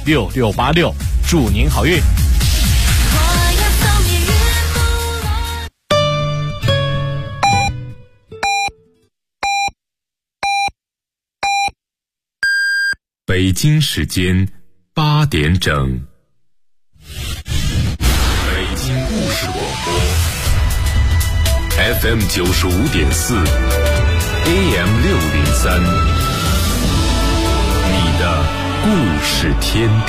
6686，祝您好运。 北京时间8点整。北京故事广播 FM 95.4 AM 603，你的故事天地。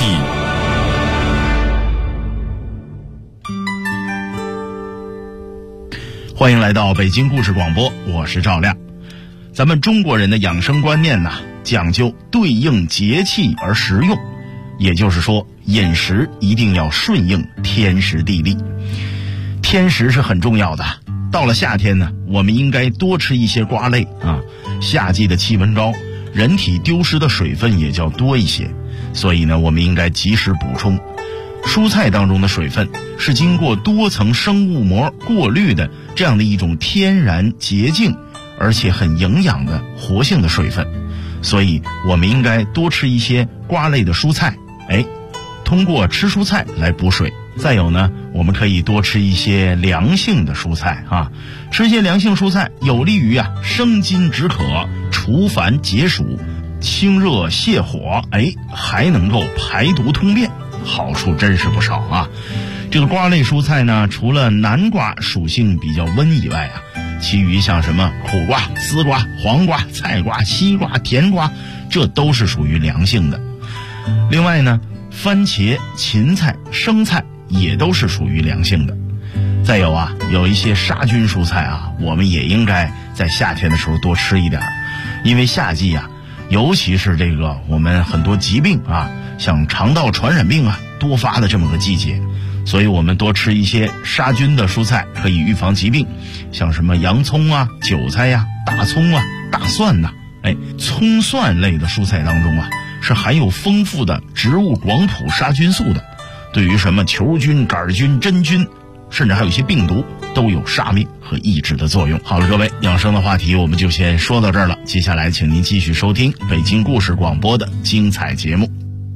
欢迎来到北京故事广播，我是赵亮。咱们中国人的养生观念呢，讲究对应节气而食用，也就是说饮食一定要顺应天时地利。天时是很重要的，到了夏天呢，我们应该多吃一些瓜类啊。夏季的气温高，人体丢失的水分也较多一些，所以呢，我们应该及时补充。蔬菜当中的水分是经过多层生物膜过滤的这样的一种天然洁净而且很营养的活性的水分，所以我们应该多吃一些瓜类的蔬菜，通过吃蔬菜来补水。再有呢，我们可以多吃一些凉性的蔬菜啊，吃一些凉性蔬菜有利于生津止渴、除烦解暑、清热泻火，还能够排毒通便，好处真是不少啊。这个瓜类蔬菜呢，除了南瓜属性比较温以外其余像什么苦瓜、丝瓜、黄瓜、菜瓜、西瓜、甜瓜，这都是属于凉性的。另外呢，番茄、芹菜、生菜也都是属于凉性的。再有有一些杀菌蔬菜我们也应该在夏天的时候多吃一点，因为夏季尤其是这个我们很多疾病像肠道传染病多发的这么个季节，所以我们多吃一些杀菌的蔬菜可以预防疾病，像什么洋葱韭菜大葱大蒜葱蒜类的蔬菜当中是含有丰富的植物广谱杀菌素的，对于什么球菌、杆菌、真菌，甚至还有一些病毒都有杀灭和抑制的作用。好了，各位，养生的话题我们就先说到这儿了，接下来请您继续收听北京故事广播的精彩节目。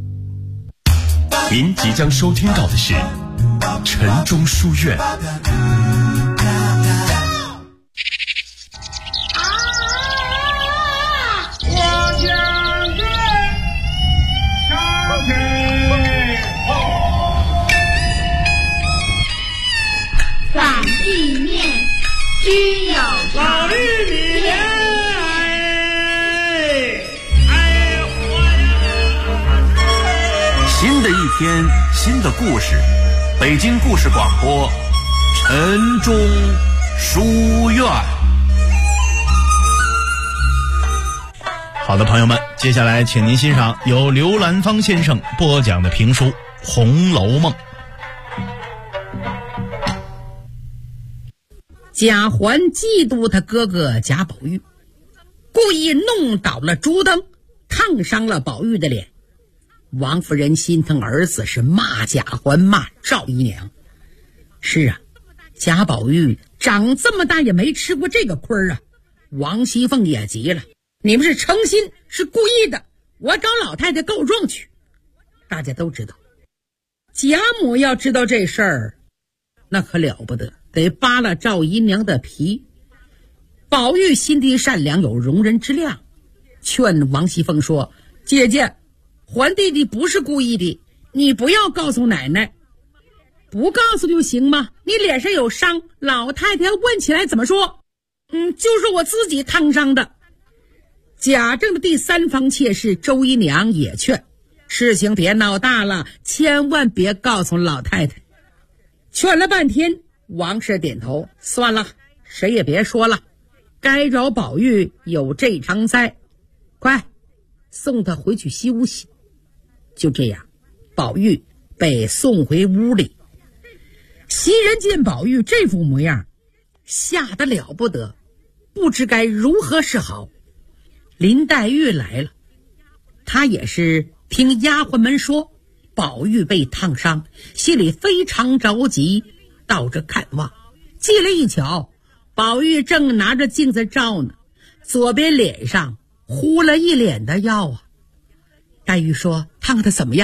您即将收听到的是晨钟书院。 反地面均有老玉米莲， 新的一天，新的故事，北京故事广播，晨钟书院。 好的，朋友们，接下来请您欣赏由刘兰芳先生播讲的评书《红楼梦》。 贾环嫉妒他哥哥贾宝玉，故意弄倒了烛灯，烫伤了宝玉的脸。王夫人心疼儿子，是骂贾环，骂赵姨娘。是贾宝玉长这么大也没吃过这个亏王熙凤也急了，你们是诚心，是故意的，我找老太太告状去。大家都知道，贾母要知道这事儿，那可了不得，得扒了赵姨娘的皮。宝玉心地善良，有容人之量，劝王熙凤说：姐姐，环弟弟不是故意的，你不要告诉奶奶。不告诉就行吗？你脸上有伤，老太太问起来怎么说？就是我自己烫伤的。贾政的第三房妾室周姨娘也劝，事情别闹大了，千万别告诉老太太。劝了半天，王氏点头，算了，谁也别说了，该找宝玉有这场灾，快送他回去西屋洗。就这样，宝玉被送回屋里。袭人见宝玉这副模样，吓得了不得，不知该如何是好。林黛玉来了，她也是听丫鬟们说宝玉被烫伤，心里非常着急，到这看望。进来一瞧，宝玉正拿着镜子照呢，左边脸上糊了一脸的药黛玉说：烫的怎么样？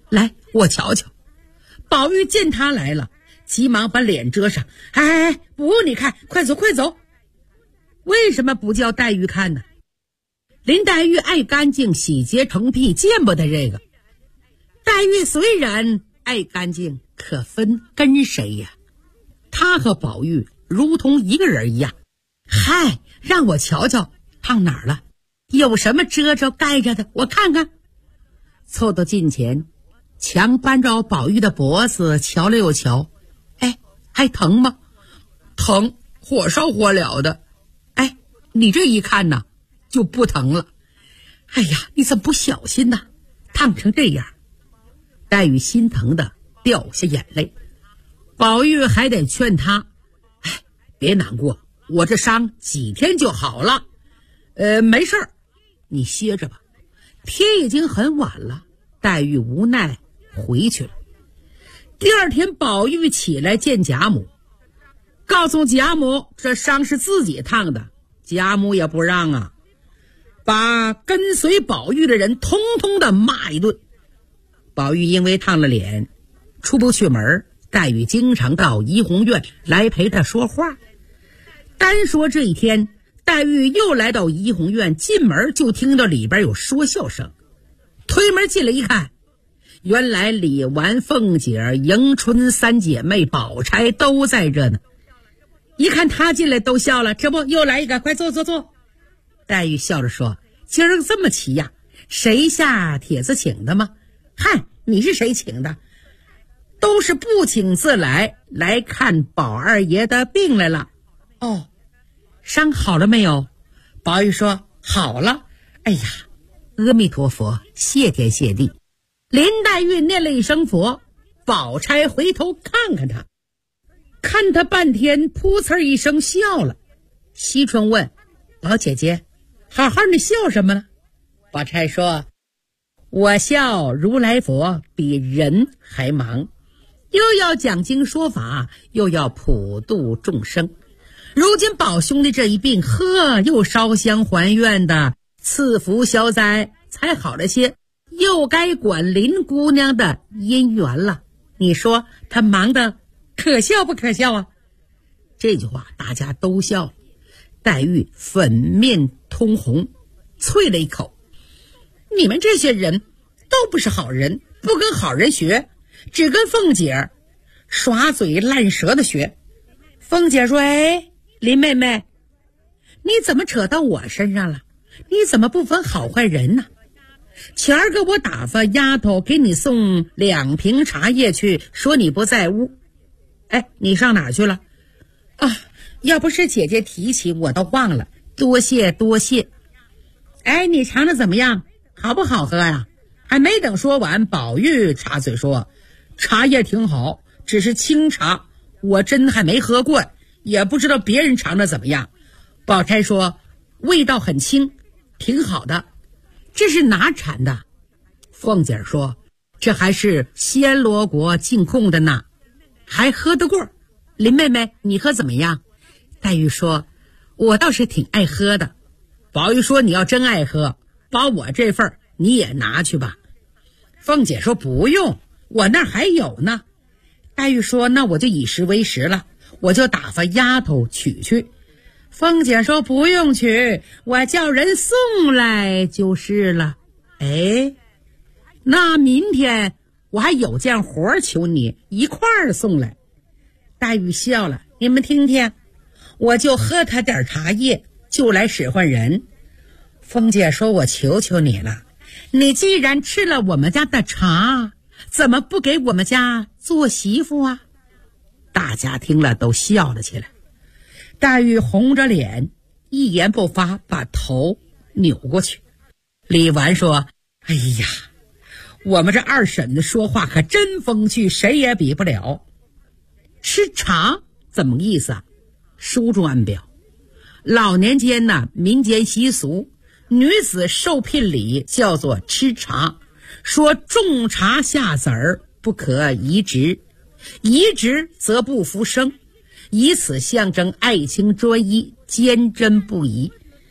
来，我瞧瞧。宝玉见他来了，急忙把脸遮上。哎，不，你看，快走快走。为什么不叫黛玉看呢？林黛玉爱干净，洗洁成癖，见不得这个。黛玉虽然爱干净，可分跟谁呀？她和宝玉如同一个人一样。嗨，让我瞧瞧，烫哪儿了？有什么遮着盖着的？我看看。凑到近前，强扳着宝玉的脖子，瞧了又瞧。哎，还疼吗？疼，火烧火燎的。哎，你这一看呢，就不疼了。哎呀，你怎么不小心呢？烫成这样。黛玉心疼的掉下眼泪。宝玉还得劝他，哎，别难过，我这伤几天就好了。没事儿，你歇着吧。天已经很晚了，黛玉无奈回去了。第二天，宝玉起来见贾母，告诉贾母这伤是自己烫的。贾母也不让啊，把跟随宝玉的人通通的骂一顿。宝玉因为烫了脸，出不去门，黛玉经常到怡红院来陪他说话。单说这一天，黛玉又来到怡红院，进门就听到里边有说笑声，推门进来一看，原来李纨、凤姐、迎春三姐妹、宝钗都在这呢。一看他进来都笑了，这不又来一个，快坐坐坐。黛玉笑着说，今儿这么齐呀，谁下帖子请的吗？嗨，你是谁请的？都是不请自来看宝二爷的病来了。哦，伤好了没有？宝玉说好了。哎呀，阿弥陀佛，谢天谢地。林黛玉念了一声佛，宝钗回头看看他，看他半天，噗呲一声笑了。惜春问，宝姐姐，好好你笑什么呢？宝钗说，我笑如来佛比人还忙，又要讲经说法，又要普度众生。如今宝兄弟这一病，呵，又烧香还愿的，赐福消灾才好了些，又该管林姑娘的姻缘了。你说他忙得可笑不可笑啊？这句话大家都笑。黛玉粉面通红，啐了一口，你们这些人都不是好人，不跟好人学，只跟凤姐耍嘴烂舌的学。凤姐说，哎，林妹妹，你怎么扯到我身上了？你怎么不分好坏人呢？前儿个我打发丫头给你送2瓶茶叶去，说你不在屋。哎，你上哪儿去了？啊，要不是姐姐提起，我都忘了。多谢多谢。哎，你尝的怎么样？好不好喝呀？还没等说完，宝玉插嘴说，茶叶挺好，只是清茶，我真还没喝过，也不知道别人尝的怎么样。宝钗说，味道很清，挺好的。这是哪产的？凤姐说，这还是暹罗国进贡的呢，还喝得过。林妹妹，你喝怎么样？黛玉说，我倒是挺爱喝的。宝玉说，你要真爱喝，把我这份你也拿去吧。凤姐说，不用，我那儿还有呢。黛玉说，那我就以食为食了，我就打发丫头取去。凤姐说，不用取，我叫人送来就是了。哎，那明天我还有件活求你一块儿送来。黛玉笑了，你们听听，我就喝他点茶叶，就来使唤人。凤姐说，我求求你了，你既然吃了我们家的茶，怎么不给我们家做媳妇啊？大家听了都笑了起来。黛玉红着脸，一言不发，把头扭过去。李纨说，哎呀，我们这二婶子说话可真风趣，谁也比不了。吃茶怎么意思啊？书中暗表，老年间呢，民间习俗，女子受聘礼叫做吃茶，说种茶下籽儿不可移植，移植则不复生，以此象征爱情专一，坚贞不移。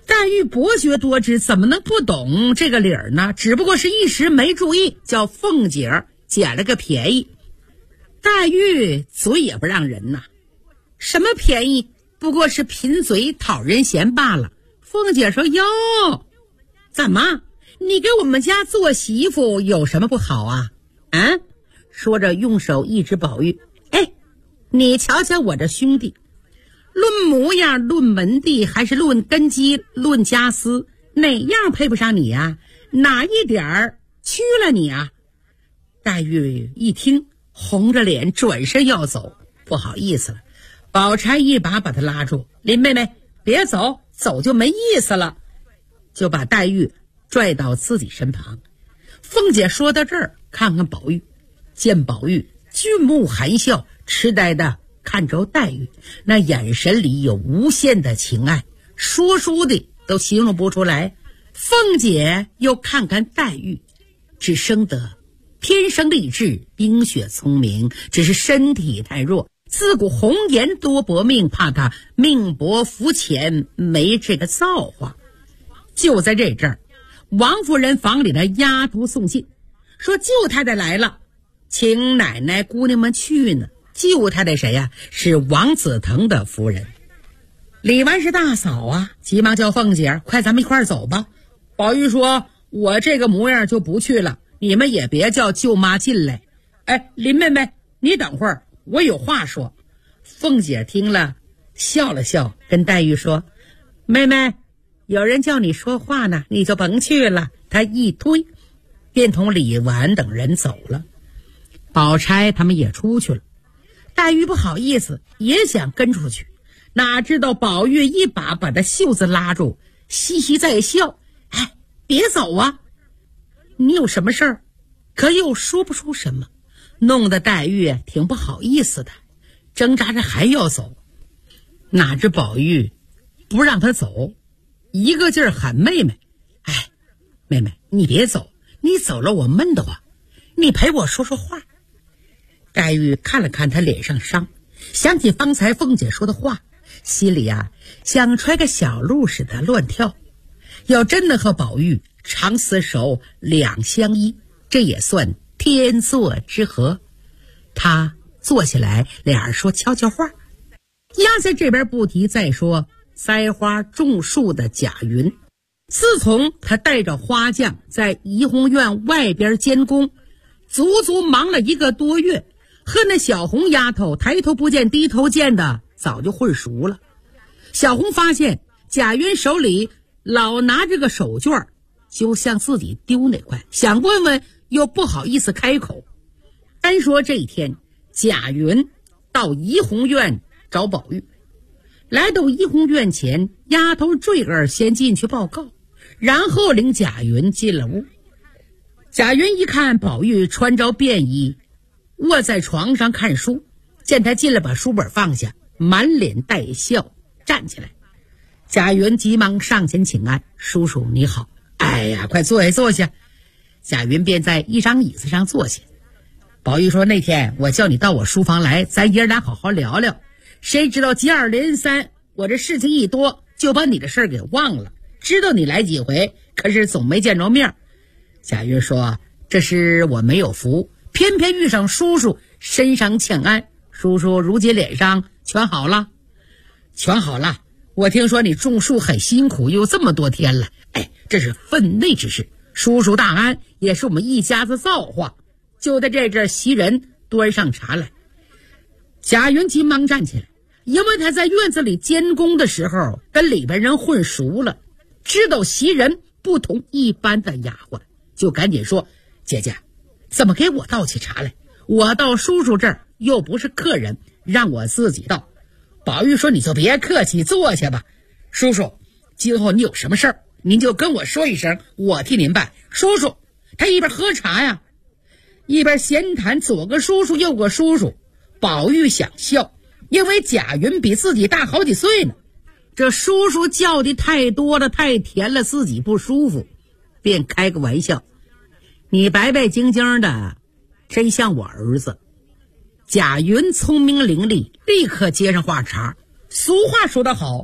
黛玉博学多知，怎么能不懂这个理儿呢？只不过是一时没注意，叫凤姐捡了个便宜。黛玉嘴也不让人呐，什么便宜？不过是贫嘴讨人嫌罢了。凤姐说：“哟，怎么？你给我们家做媳妇有什么不好啊？”啊，说着用手一指宝玉：“哎，你瞧瞧我这兄弟，论模样，论门第，还是论根基，论家私，哪样配不上你啊？哪一点儿屈了你啊？”黛玉一听，红着脸转身要走，不好意思了。宝钗一把把她拉住：“林妹妹，别走，走就没意思了。”就把黛玉拽到自己身旁。凤姐说到这儿，看看宝玉，见宝玉俊目含笑，痴呆的看着黛玉，那眼神里有无限的情爱，说书的都形容不出来。凤姐又看看黛玉，只生得天生丽质，冰雪聪明，只是身体太弱，自古红颜多薄命，怕他命薄福浅，没这个造化。就在这阵儿，王夫人房里的丫头送信，说舅太太来了，请奶奶姑娘们去呢。舅太太谁呀？是王子腾的夫人。李纨是大嫂啊，急忙叫凤姐：“快咱们一块儿走吧。”宝玉说：“我这个模样就不去了，你们也别叫舅妈进来。”哎，林妹妹，你等会儿，我有话说。凤姐听了笑了笑，跟黛玉说：“妹妹，有人叫你说话呢，你就甭去了。”她一推，便同李纨等人走了。宝钗他们也出去了。黛玉不好意思，也想跟出去，哪知道宝玉一把把她袖子拉住，嘻嘻在笑：“哎，别走啊！你有什么事儿？”可又说不出什么，弄得黛玉挺不好意思的，挣扎着还要走。哪知宝玉不让她走，一个劲儿喊妹妹：“哎，妹妹，你别走，你走了我闷得慌，你陪我说说话。”黛玉看了看他脸上伤，想起方才凤姐说的话，心里像揣个小鹿似的乱跳。要真的和宝玉长厮守两相依，这也算天作之合。他坐起来，俩人说悄悄话。压在这边不提，再说栽花种树的贾云，自从他带着花匠在怡红院外边监工，足足忙了1个多月，和那小红丫头抬头不见低头见的早就混熟了。小红发现贾云手里老拿着个手绢，就像自己丢那块，想问问又不好意思开口。单说这一天，贾云到怡红院找宝玉，来到怡红院前，丫头坠儿先进去报告，然后领贾云进了屋。贾云一看宝玉穿着便衣，卧在床上看书，见他进来把书本放下，满脸带笑站起来。贾云急忙上前请安：“叔叔你好。”“哎呀，快坐下坐下。”贾云便在一张椅子上坐下。宝玉说：“那天我叫你到我书房来，咱爷俩好好聊聊，谁知道接二连三，我这事情一多，就把你的事儿给忘了。知道你来几回，可是总没见着面。”贾云说：“这是我没有福，偏偏遇上叔叔，身上欠安。叔叔如今脸上全好了？”“全好了。我听说你种树很辛苦，有这么多天了。哎，这是分内之事，叔叔大安，也是我们一家子造化。”就在这阵，袭人端上茶来。贾云急忙站起来，因为他在院子里监工的时候跟里边人混熟了，知道袭人不同一般的丫鬟，就赶紧说：“姐姐，怎么给我倒起茶来？我到叔叔这儿又不是客人，让我自己倒。”宝玉说：“你就别客气，坐下吧。叔叔，今后你有什么事儿，您就跟我说一声，我替您办。”叔叔他一边喝茶呀，一边闲谈，左个叔叔右个叔叔。宝玉想笑，因为贾云比自己大好几岁呢，这叔叔叫的太多了，太甜了，自己不舒服，便开个玩笑：“你白白净净的，真像我儿子。”贾云聪明伶俐，立刻接上话茬：“俗话说得好，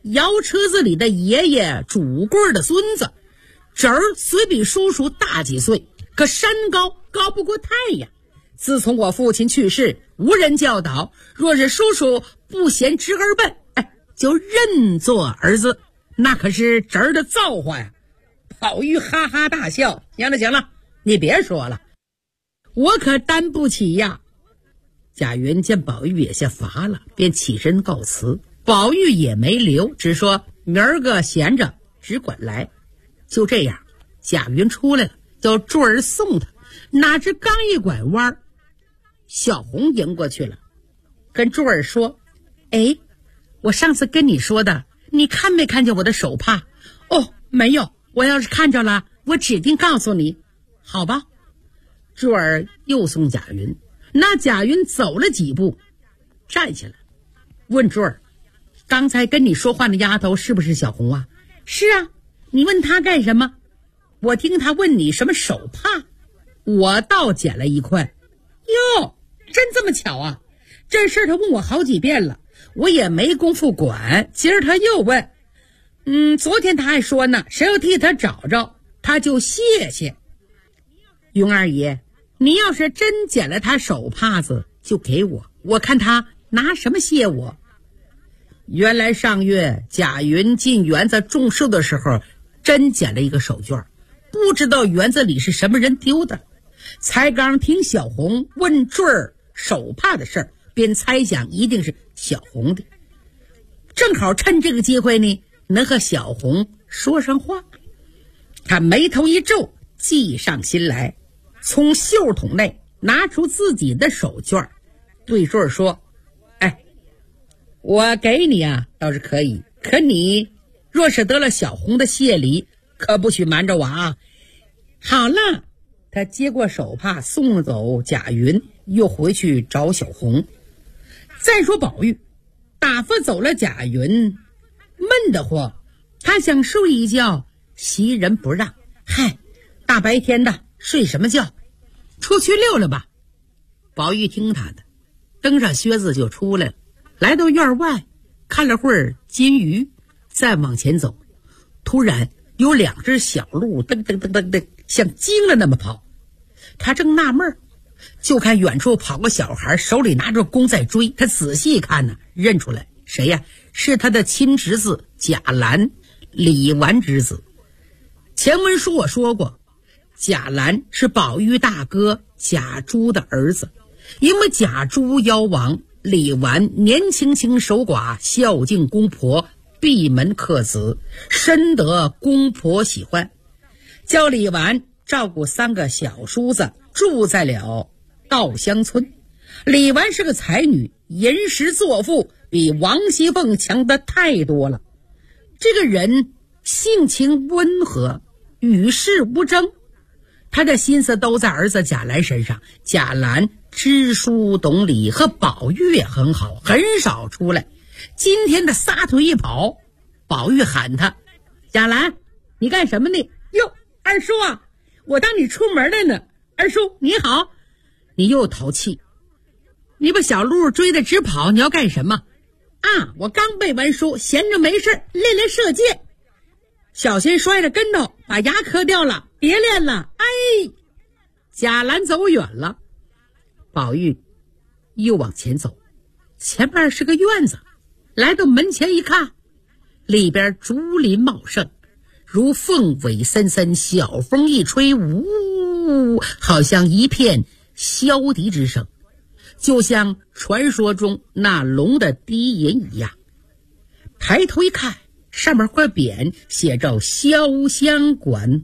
摇车子里的爷爷主棍的孙子。侄儿虽比叔叔大几岁，可山高不过太阳。自从我父亲去世，无人教导，若是叔叔不嫌侄儿笨，就认作儿子，那可是侄儿的造化呀。宝玉哈哈大笑，行了，你别说了，我可担不起呀。贾云见宝玉也下乏了，便起身告辞。宝玉也没留，只说明儿个闲着只管来。就这样，贾云出来了，叫柱儿送他，哪知刚一拐弯，小红迎过去了，跟柱儿说：“我上次跟你说的，你看没看见我的手帕？”“哦，没有，我要是看着了，我指定告诉你。”“好吧。”柱儿又送贾云，那贾云走了几步，站起来，问柱儿：“刚才跟你说话的丫头是不是小红啊？”“是啊。”“你问她干什么？”“我听她问你什么手帕，我倒捡了一块。”“哟，真这么巧啊？这事她问我好几遍了，我也没工夫管。今儿她又问，昨天她还说呢，谁要替她找着，她就谢谢。云二爷，你要是真捡了她手帕子，就给我，我看她拿什么谢我。”原来上月贾云进园子种树的时候，真捡了一个手绢，不知道园子里是什么人丢的。才刚听小红问坠儿手帕的事儿，便猜想一定是小红的，正好趁这个机会呢，能和小红说上话。他眉头一皱，计上心来，从袖筒内拿出自己的手绢，对坠儿说：“我给你啊，倒是可以，可你若是得了小红的谢礼，可不许瞒着我啊。”好了，他接过手帕，送走贾云，又回去找小红。再说宝玉打发走了贾云，闷得慌，他想睡一觉，袭人不让。大白天的睡什么觉，出去溜溜吧。宝玉听他的，蹬上靴子就出来了，来到院外，看了会儿金鱼，再往前走，突然有两只小鹿噔噔噔噔噔像惊了那么跑。他正纳闷，就看远处跑个小孩，手里拿着弓在追。他仔细看呢，认出来谁呀？是他的亲侄子贾兰，李纨之子。前文书我说过，贾兰是宝玉大哥贾珠的儿子，因为贾珠夭亡，李纨年轻轻守寡，孝敬公婆，闭门克子，深得公婆喜欢，叫李纨照顾3个小叔子，住在了稻香村。李纨是个才女，吟诗作赋比王熙凤强得太多了。这个人性情温和，与世无争，他的心思都在儿子贾兰身上。贾兰知书懂礼，和宝玉也很好，很少出来。今天的撒腿一跑，宝玉喊他：“贾兰，你干什么呢？”“哟，二叔啊，我当你出门来呢。”“二叔你好。”“你又淘气，你把小鹿追得直跑，你要干什么？”“啊，我刚背完书，闲着没事练练射箭，小心摔着跟头，把牙磕掉了，别练了。”贾兰走远了。宝玉又往前走，前面是个院子，来到门前一看，里边竹林茂盛，如凤尾森森，小风一吹，呜，好像一片箫笛之声，就像传说中那龙的低吟一样。抬头一看，上面画匾写着潇湘馆。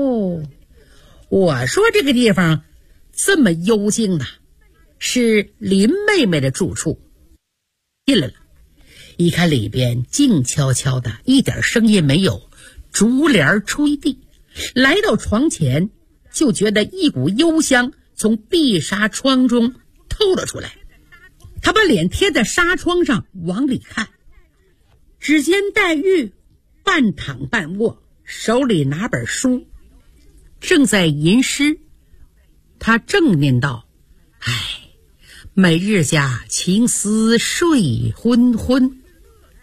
我说这个地方这么幽静啊，是林妹妹的住处。进来了，一看里边静悄悄的，一点声音没有，竹帘吹地。来到床前，就觉得一股幽香从碧纱窗中透了出来。他把脸贴在纱窗上往里看，只见黛玉半躺半卧，手里拿本书，正在吟诗。他正念道：“每日家情思睡昏昏。”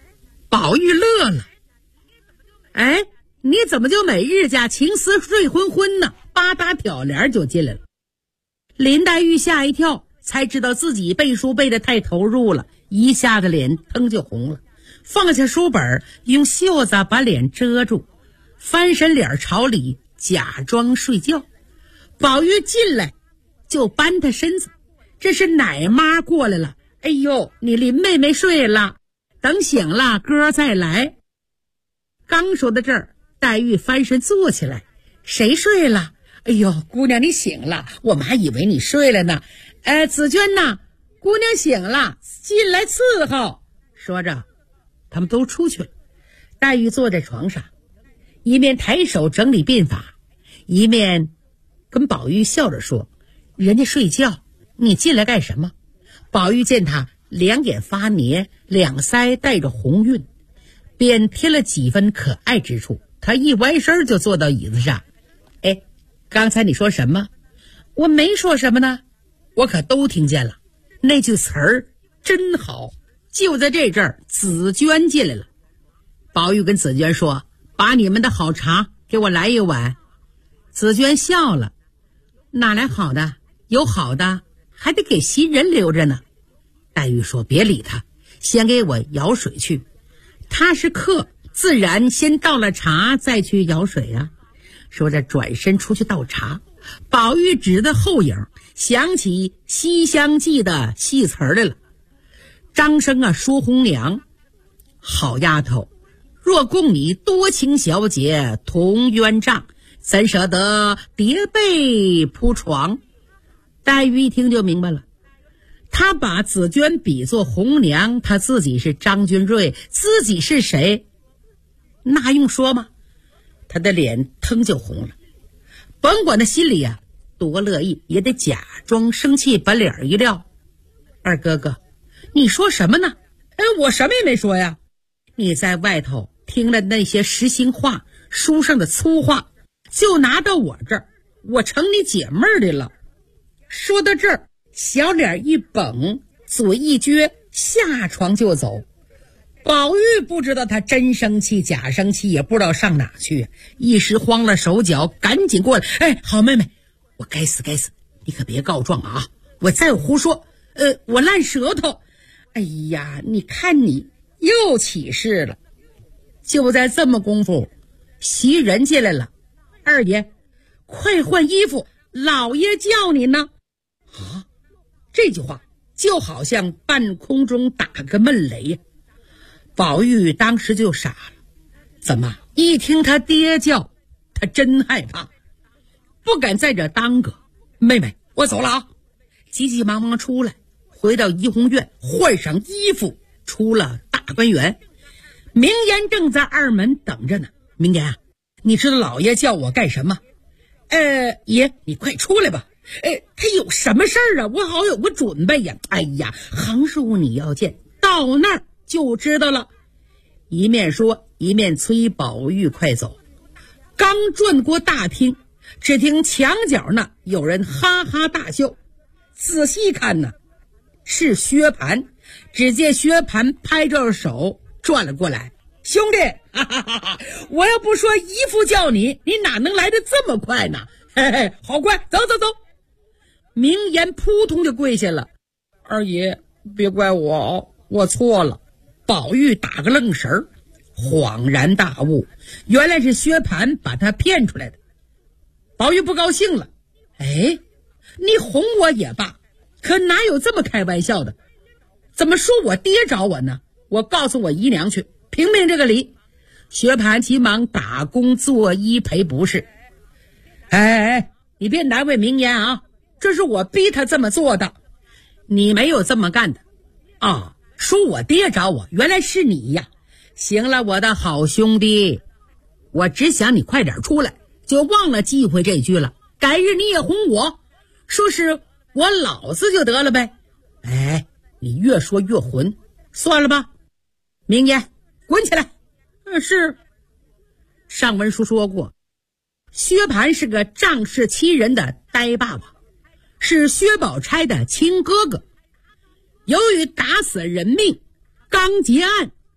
宝玉乐了，哎，你怎么就每日家情思睡昏昏呢？吧嗒挑帘就进来了。林黛玉吓一跳，才知道自己背书背得太投入了，一下子脸腾就红了，放下书本，用袖子把脸遮住，翻身脸朝里假装睡觉。宝玉进来就扳他身子，这是奶妈过来了，哎呦，你林妹妹睡了，等醒了哥再来。刚说到这儿，黛玉翻身坐起来，谁睡了？哎呦，姑娘你醒了，我们还以为你睡了呢。紫娟呐，姑娘醒了，进来伺候。说着他们都出去了。黛玉坐在床上，一面抬手整理鬓发，一面跟宝玉笑着说，人家睡觉，你进来干什么？宝玉见他两眼发黏，两腮带着红晕，便添了几分可爱之处。他一歪身就坐到椅子上。哎，刚才你说什么？我没说什么呢，我可都听见了。那句词儿真好。就在这阵儿，紫娟进来了。宝玉跟紫娟说，把你们的好茶给我来一碗。紫娟笑了，哪来好的？有好的还得给新人留着呢。黛玉说，别理他，先给我舀水去。他是客，自然先倒了茶再去舀水啊。说着转身出去倒茶。宝玉指的后影，想起《西厢记》的戏词来了。张生啊说红娘，好丫头，若供你多情小姐同鸳帐，怎舍得叠被铺床？黛玉一听就明白了，他把紫娟比作红娘，他自己是张君瑞，自己是谁？那用说吗？他的脸腾就红了，甭管他心里啊多乐意，也得假装生气，把脸一撂。二哥哥，你说什么呢？我什么也没说呀。你在外头听了那些实心话，书上的粗话，就拿到我这儿，我成你姐妹儿的了。说到这儿，小脸一绷，嘴一撅，下床就走。宝玉不知道他真生气假生气，也不知道上哪去，一时慌了手脚，赶紧过来。哎，好妹妹，我该死，你可别告状啊！我再胡说，我烂舌头。哎呀，你看你又起事了。就在这么功夫，袭人进来了。二爷，快换衣服，老爷叫你呢。啊，这句话就好像半空中打个闷雷呀。宝玉当时就傻了，怎么一听他爹叫，他真害怕，不敢在这耽搁。妹妹，我走了啊！急急忙忙出来，回到怡红院，换上衣服，出了大观园。明言正在二门等着呢。明言啊，你知道老爷叫我干什么？爷，你快出来吧。他有什么事儿啊？我好有个准备呀。哎呀，横竖你要见，到那儿就知道了。一面说，一面催宝玉快走。刚转过大厅，只听墙角那有人哈哈大笑。仔细看呢，是薛蟠。只见薛蟠拍着手转了过来，兄弟，哈哈哈哈，我要不说姨父叫你，你哪能来得这么快呢？嘿嘿，好快，走走走。明言扑通就跪下了。二爷，别怪我，我错了。宝玉打个愣神儿，恍然大悟，原来是薛蟠把他骗出来的。宝玉不高兴了，你哄我也罢，可哪有这么开玩笑的？怎么说我爹找我呢？我告诉我姨娘去评评这个理。薛蟠急忙打工作揖赔不是。你别难为明言啊，这是我逼他这么做的，你没有这么干的啊。说我爹找我，原来是你呀。行了，我的好兄弟，我只想你快点出来，就忘了忌讳这句了。改日你也哄我，说是我老子就得了呗。你越说越混，算了吧。明言，滚起来。是。上文书说过，薛蟠是个仗势欺人的呆爸爸，是薛宝钗的亲哥哥。由于打死人命，刚结案，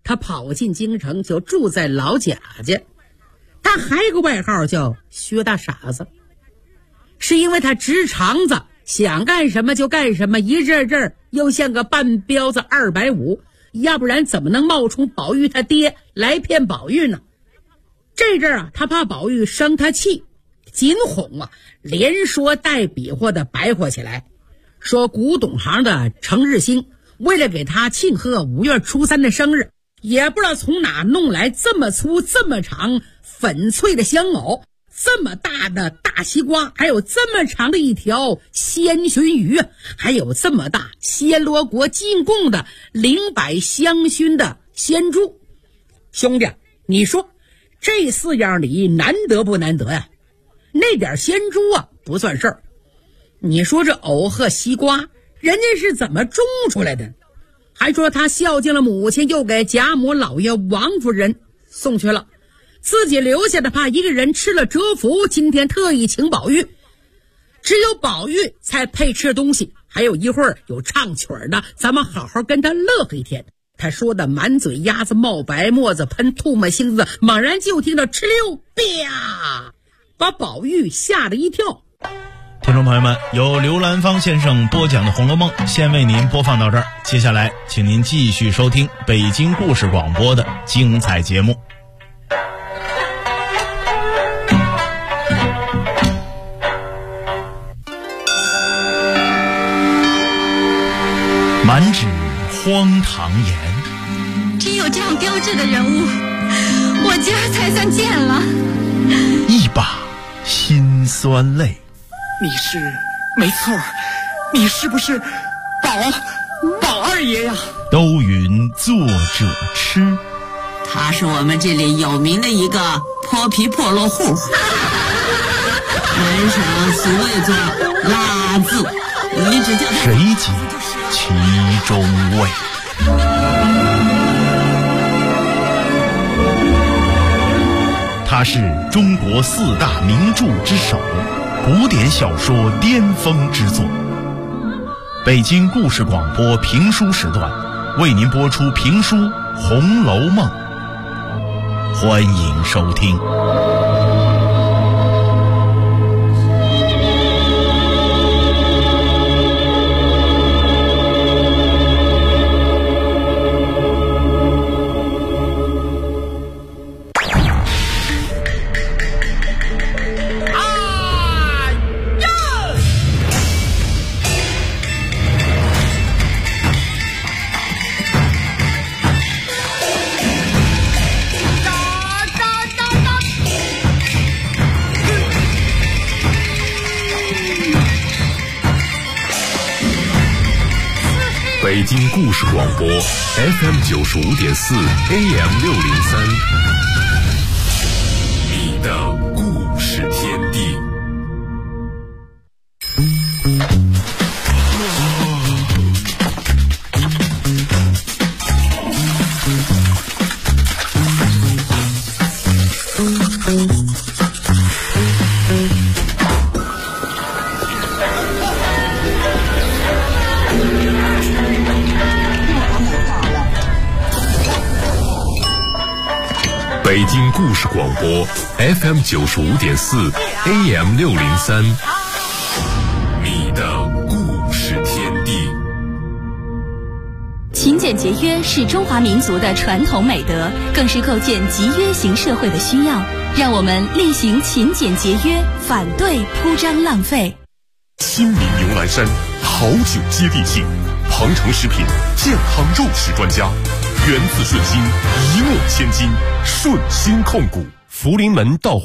他跑进京城，就住在老贾家。他还有个外号叫薛大傻子，是因为他直肠子，想干什么就干什么，一阵阵又像个半彪子250，要不然怎么能冒充宝玉他爹来骗宝玉呢？这阵啊，他怕宝玉生他气，紧哄啊，连说带比划的白活起来，说古董行的程日兴为了给他庆贺5月初3的生日，也不知道从哪弄来这么粗这么长粉脆的香藕，这么大的大西瓜，还有这么长的一条鲜鲟鱼，还有这么大暹罗国进贡的0百香熏的鲜猪。兄弟，你说这4样礼难得不难得呀？那点鲜猪啊不算事儿，你说这藕和西瓜人家是怎么种出来的？还说他孝敬了母亲，又给贾母老爷王夫人送去了，自己留下的怕一个人吃了折福，今天特意请宝玉，只有宝玉才配吃东西。还有一会儿有唱曲的，咱们好好跟他乐呵一天。他说的满嘴鸭子冒白沫子，喷唾沫星子，猛然就听到哧溜啪，把宝玉吓了一跳。 听众朋友们，由刘兰芳先生播讲的《红楼梦》先为您播放到这儿，接下来请您继续收听北京故事广播的精彩节目。满纸荒唐言， 只有这样标致的人物，我今儿才算见了。 一把辛酸泪。 你是没错，你是不是宝二爷呀？ 都云作者痴， 他是我们这里有名的一个泼皮破落户，人生俗谓作拉字，你只叫他谁解其中味？他是中国4大名著之首，古典小说巅峰之作。北京故事广播评书时段为您播出评书《红楼梦》，欢迎收听。 北京故事广播 FM 95.4 AM 603，你的故事天地。北京故事广播 FM 95.4 AM 603，你的故事天地。 勤俭节约是中华民族的传统美德，更是构建集约型社会的需要。让我们厉行勤俭节约，反对铺张浪费。 新民牛栏山，好酒接地气，鹏程食品健康肉食专家，源自顺心，一诺千金，顺心控股，福临门到